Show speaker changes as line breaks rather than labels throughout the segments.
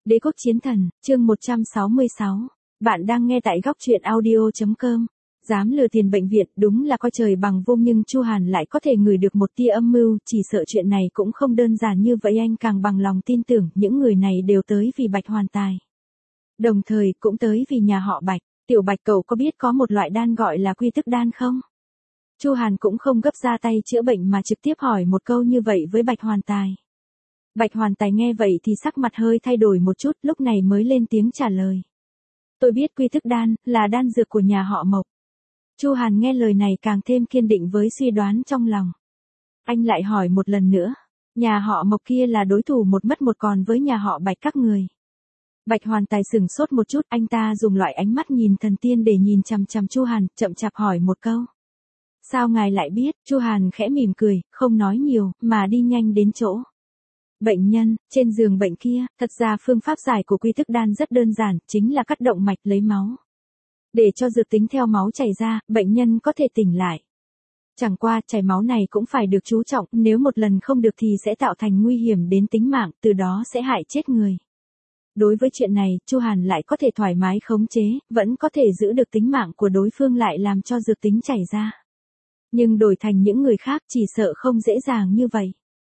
Đế quốc chiến thần, chương 166. Bạn đang nghe tại góc truyện audio.com. Dám lừa tiền bệnh viện, đúng là coi trời bằng vung, nhưng Chu Hàn lại có thể ngửi được một tia âm mưu, chỉ sợ chuyện này cũng không đơn giản như vậy. Anh càng bằng lòng tin tưởng những người này đều tới vì Bạch Hoàn Tài. Đồng thời cũng tới vì nhà họ Bạch. Tiểu Bạch, cậu có biết có một loại đan gọi là quy tức đan không? Chu Hàn cũng không gấp ra tay chữa bệnh mà trực tiếp hỏi một câu như vậy với Bạch Hoàn Tài. Bạch Hoàn Tài nghe vậy thì sắc mặt hơi thay đổi một chút, lúc này mới lên tiếng trả lời. Tôi biết quy thức đan là đan dược của nhà họ Mộc. Chu Hàn nghe lời này càng thêm kiên định với suy đoán trong lòng. Anh lại hỏi một lần nữa, nhà họ Mộc kia là đối thủ một mất một còn với nhà họ Bạch các người. Bạch Hoàn Tài sửng sốt một chút, anh ta dùng loại ánh mắt nhìn thần tiên để nhìn chằm chằm Chu Hàn, chậm chạp hỏi một câu. Sao ngài lại biết? Chu Hàn khẽ mỉm cười, không nói nhiều, mà đi nhanh đến chỗ. Bệnh nhân, trên giường bệnh kia, thật ra phương pháp giải của quy thức đan rất đơn giản, chính là cắt động mạch lấy máu. Để cho dược tính theo máu chảy ra, bệnh nhân có thể tỉnh lại. Chẳng qua, chảy máu này cũng phải được chú trọng, nếu một lần không được thì sẽ tạo thành nguy hiểm đến tính mạng, từ đó sẽ hại chết người. Đối với chuyện này, Chu Hàn lại có thể thoải mái khống chế, vẫn có thể giữ được tính mạng của đối phương lại làm cho dược tính chảy ra. Nhưng đổi thành những người khác chỉ sợ không dễ dàng như vậy.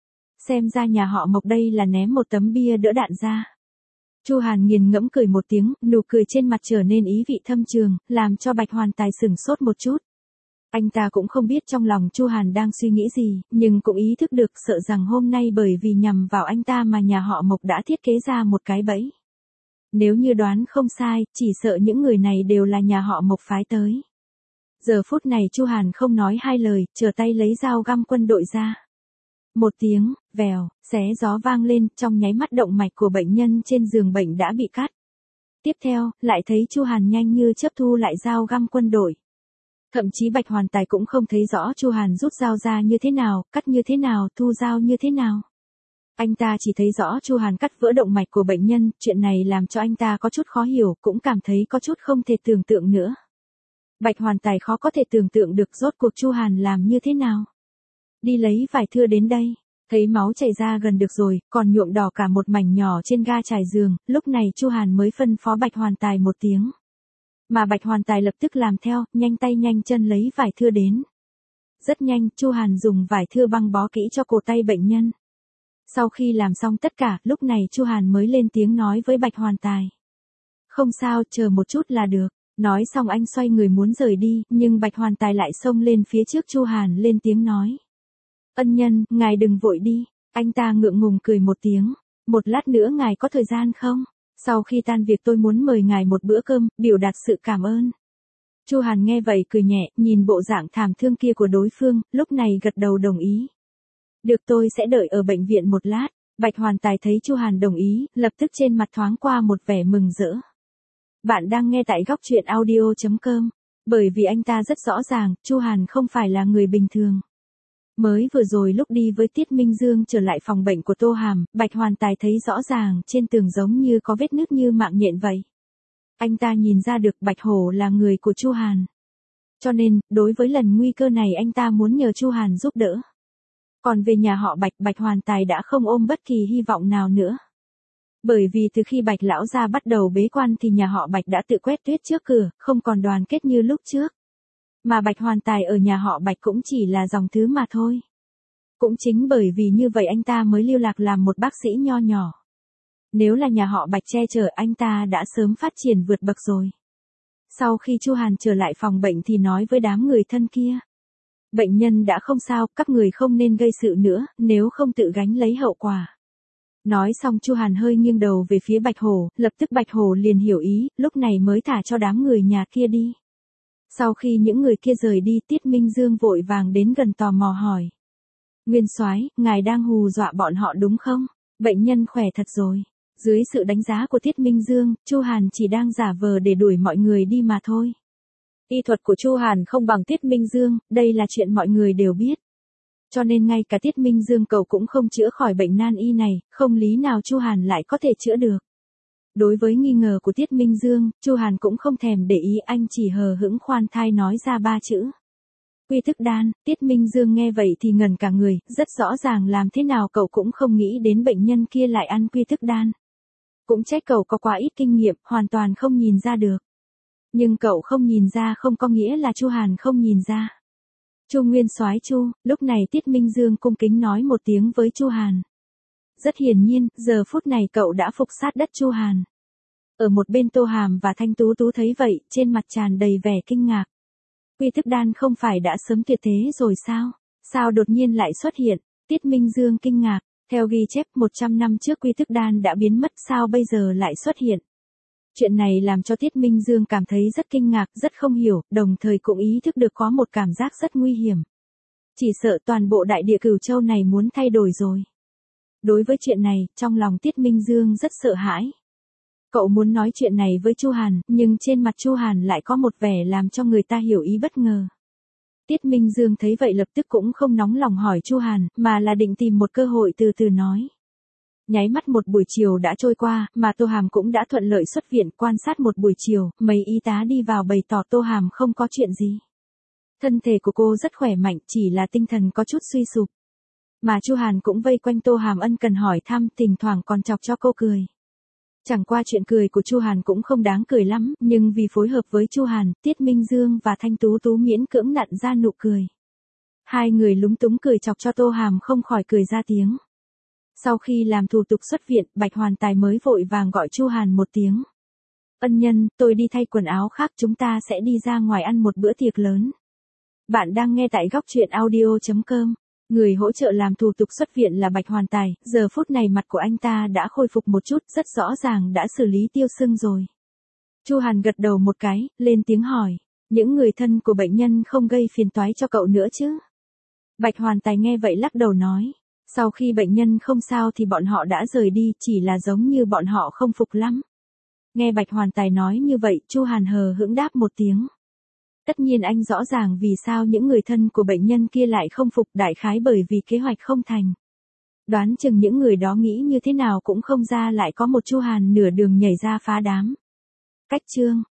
Xem ra nhà họ Mộc đây là ném một tấm bia đỡ đạn ra. Chu Hàn nghiền ngẫm cười một tiếng, nụ cười trên mặt trở nên ý vị thâm trường, làm cho Bạch Hoàn Tài sửng sốt một chút. Anh ta cũng không biết trong lòng Chu Hàn đang suy nghĩ gì, nhưng cũng ý thức được sợ rằng hôm nay bởi vì nhằm vào anh ta mà nhà họ Mộc đã thiết kế ra một cái bẫy. Nếu như đoán không sai, chỉ sợ những người này đều là nhà họ Mộc phái tới. Giờ phút này Chu Hàn không nói hai lời, trở tay lấy dao găm quân đội ra. Một tiếng, vèo, xé gió vang lên, trong nháy mắt động mạch của bệnh nhân trên giường bệnh đã bị cắt. Tiếp theo, lại thấy Chu Hàn nhanh như chớp thu lại dao găm quân đội. Thậm chí Bạch Hoàn Tài cũng không thấy rõ Chu Hàn rút dao ra như thế nào, cắt như thế nào, thu dao như thế nào. Anh ta chỉ thấy rõ Chu Hàn cắt vỡ động mạch của bệnh nhân, chuyện này làm cho anh ta có chút khó hiểu, cũng cảm thấy có chút không thể tưởng tượng nữa. Bạch Hoàn Tài khó có thể tưởng tượng được rốt cuộc Chu Hàn làm như thế nào. Đi lấy vải thưa đến đây, thấy máu chảy ra gần được rồi, còn nhuộm đỏ cả một mảnh nhỏ trên ga trải giường, lúc này Chu Hàn mới phân phó Bạch Hoàn Tài một tiếng. Mà Bạch Hoàn Tài lập tức làm theo, nhanh tay nhanh chân lấy vải thưa đến. Rất nhanh, Chu Hàn dùng vải thưa băng bó kỹ cho cổ tay bệnh nhân. Sau khi làm xong tất cả, lúc này Chu Hàn mới lên tiếng nói với Bạch Hoàn Tài. Không sao, chờ một chút là được. Nói xong anh xoay người muốn rời đi, nhưng Bạch Hoàn Tài lại xông lên phía trước Chu Hàn lên tiếng nói. Ân nhân, ngài đừng vội đi. Anh ta ngượng ngùng cười một tiếng. Một lát nữa ngài có thời gian không? Sau khi tan việc tôi muốn mời ngài một bữa cơm, biểu đạt sự cảm ơn. Chu Hàn nghe vậy cười nhẹ, nhìn bộ dạng thảm thương kia của đối phương, lúc này gật đầu đồng ý. Được, tôi sẽ đợi ở bệnh viện một lát. Bạch Hoàn Tài thấy Chu Hàn đồng ý, lập tức trên mặt thoáng qua một vẻ mừng rỡ. Bạn đang nghe tại góc truyện audio.com. Bởi vì anh ta rất rõ ràng, Chu Hàn không phải là người bình thường. Mới vừa rồi lúc đi với Tiết Minh Dương trở lại phòng bệnh của Tô Hàm, Bạch Hoàn Tài thấy rõ ràng trên tường giống như có vết nứt như mạng nhện vậy. Anh ta nhìn ra được Bạch Hổ là người của Chu Hàn. Cho nên, đối với lần nguy cơ này anh ta muốn nhờ Chu Hàn giúp đỡ. Còn về nhà họ Bạch, Bạch Hoàn Tài đã không ôm bất kỳ hy vọng nào nữa. Bởi vì từ khi Bạch lão gia bắt đầu bế quan thì nhà họ Bạch đã tự quét tuyết trước cửa, không còn đoàn kết như lúc trước. Mà Bạch Hoàn Tài ở nhà họ Bạch cũng chỉ là dòng thứ mà thôi. Cũng chính bởi vì như vậy anh ta mới lưu lạc làm một bác sĩ nho nhỏ. Nếu là nhà họ Bạch che chở anh ta đã sớm phát triển vượt bậc rồi. Sau khi Chu Hàn trở lại phòng bệnh thì nói với đám người thân kia. Bệnh nhân đã không sao, các người không nên gây sự nữa, nếu không tự gánh lấy hậu quả. Nói xong Chu Hàn hơi nghiêng đầu về phía Bạch Hổ, lập tức Bạch Hổ liền hiểu ý, lúc này mới thả cho đám người nhà kia đi. Sau khi những người kia rời đi, Tiết Minh Dương vội vàng đến gần tò mò hỏi. Nguyên soái, ngài đang hù dọa bọn họ đúng không? Bệnh nhân khỏe thật rồi. Dưới sự đánh giá của Tiết Minh Dương, Chu Hàn chỉ đang giả vờ để đuổi mọi người đi mà thôi. Y thuật của Chu Hàn không bằng Tiết Minh Dương, đây là chuyện mọi người đều biết. Cho nên ngay cả Tiết Minh Dương cậu cũng không chữa khỏi bệnh nan y này, không lý nào Chu Hàn lại có thể chữa được. Đối với nghi ngờ của Tiết Minh Dương, Chu Hàn cũng không thèm để ý, anh chỉ hờ hững khoan thai nói ra 3 chữ. Quy thức đan. Tiết Minh Dương nghe vậy thì ngẩn cả người, rất rõ ràng làm thế nào cậu cũng không nghĩ đến bệnh nhân kia lại ăn quy thức đan. Cũng trách cậu có quá ít kinh nghiệm, hoàn toàn không nhìn ra được. Nhưng cậu không nhìn ra không có nghĩa là Chu Hàn không nhìn ra. Chu Nguyên Soái Chu, lúc này Tiết Minh Dương cung kính nói một tiếng với Chu Hàn. Rất hiển nhiên, giờ phút này cậu đã phục sát đất Chu Hàn. Ở một bên Tô Hàm và Thanh Tú Tú thấy vậy, trên mặt tràn đầy vẻ kinh ngạc. Quy Thức Đan không phải đã sớm tuyệt thế rồi sao? Sao đột nhiên lại xuất hiện? Tiết Minh Dương kinh ngạc, theo ghi chép 100 năm trước Quy Thức Đan đã biến mất, sao bây giờ lại xuất hiện? Chuyện này làm cho Tiết Minh Dương cảm thấy rất kinh ngạc, rất không hiểu, đồng thời cũng ý thức được có một cảm giác rất nguy hiểm. Chỉ sợ toàn bộ đại địa Cửu Châu này muốn thay đổi rồi. Đối với chuyện này, trong lòng Tiết Minh Dương rất sợ hãi. Cậu muốn nói chuyện này với Chu Hàn, nhưng trên mặt Chu Hàn lại có một vẻ làm cho người ta hiểu ý bất ngờ. Tiết Minh Dương thấy vậy lập tức cũng không nóng lòng hỏi Chu Hàn, mà là định tìm một cơ hội từ từ nói. Nháy mắt một buổi chiều đã trôi qua, mà Tô Hàm cũng đã thuận lợi xuất viện, quan sát một buổi chiều, mấy y tá đi vào bày tỏ Tô Hàm không có chuyện gì. Thân thể của cô rất khỏe mạnh, chỉ là tinh thần có chút suy sụp. Mà Chu Hàn cũng vây quanh Tô Hàm ân cần hỏi thăm, thỉnh thoảng còn chọc cho cô cười. Chẳng qua chuyện cười của Chu Hàn cũng không đáng cười lắm, nhưng vì phối hợp với Chu Hàn, Tiết Minh Dương và Thanh Tú Tú miễn cưỡng nặn ra nụ cười. Hai người lúng túng cười chọc cho Tô Hàm không khỏi cười ra tiếng. Sau khi làm thủ tục xuất viện, Bạch Hoàn Tài mới vội vàng gọi Chu Hàn một tiếng. Ân nhân, tôi đi thay quần áo khác, chúng ta sẽ đi ra ngoài ăn một bữa tiệc lớn. Bạn đang nghe tại góc truyện audio.com. Người hỗ trợ làm thủ tục xuất viện là Bạch Hoàn Tài, giờ phút này mặt của anh ta đã khôi phục một chút, rất rõ ràng đã xử lý tiêu sưng rồi. Chu Hàn gật đầu một cái, lên tiếng hỏi, những người thân của bệnh nhân không gây phiền toái cho cậu nữa chứ? Bạch Hoàn Tài nghe vậy lắc đầu nói, sau khi bệnh nhân không sao thì bọn họ đã rời đi, chỉ là giống như bọn họ không phục lắm. Nghe Bạch Hoàn Tài nói như vậy, Chu Hàn hờ hững đáp một tiếng. Tất nhiên anh rõ ràng vì sao những người thân của bệnh nhân kia lại không phục, đại khái bởi vì kế hoạch không thành. Đoán chừng những người đó nghĩ như thế nào cũng không ra lại có một Chu Hàn nửa đường nhảy ra phá đám. Cách chương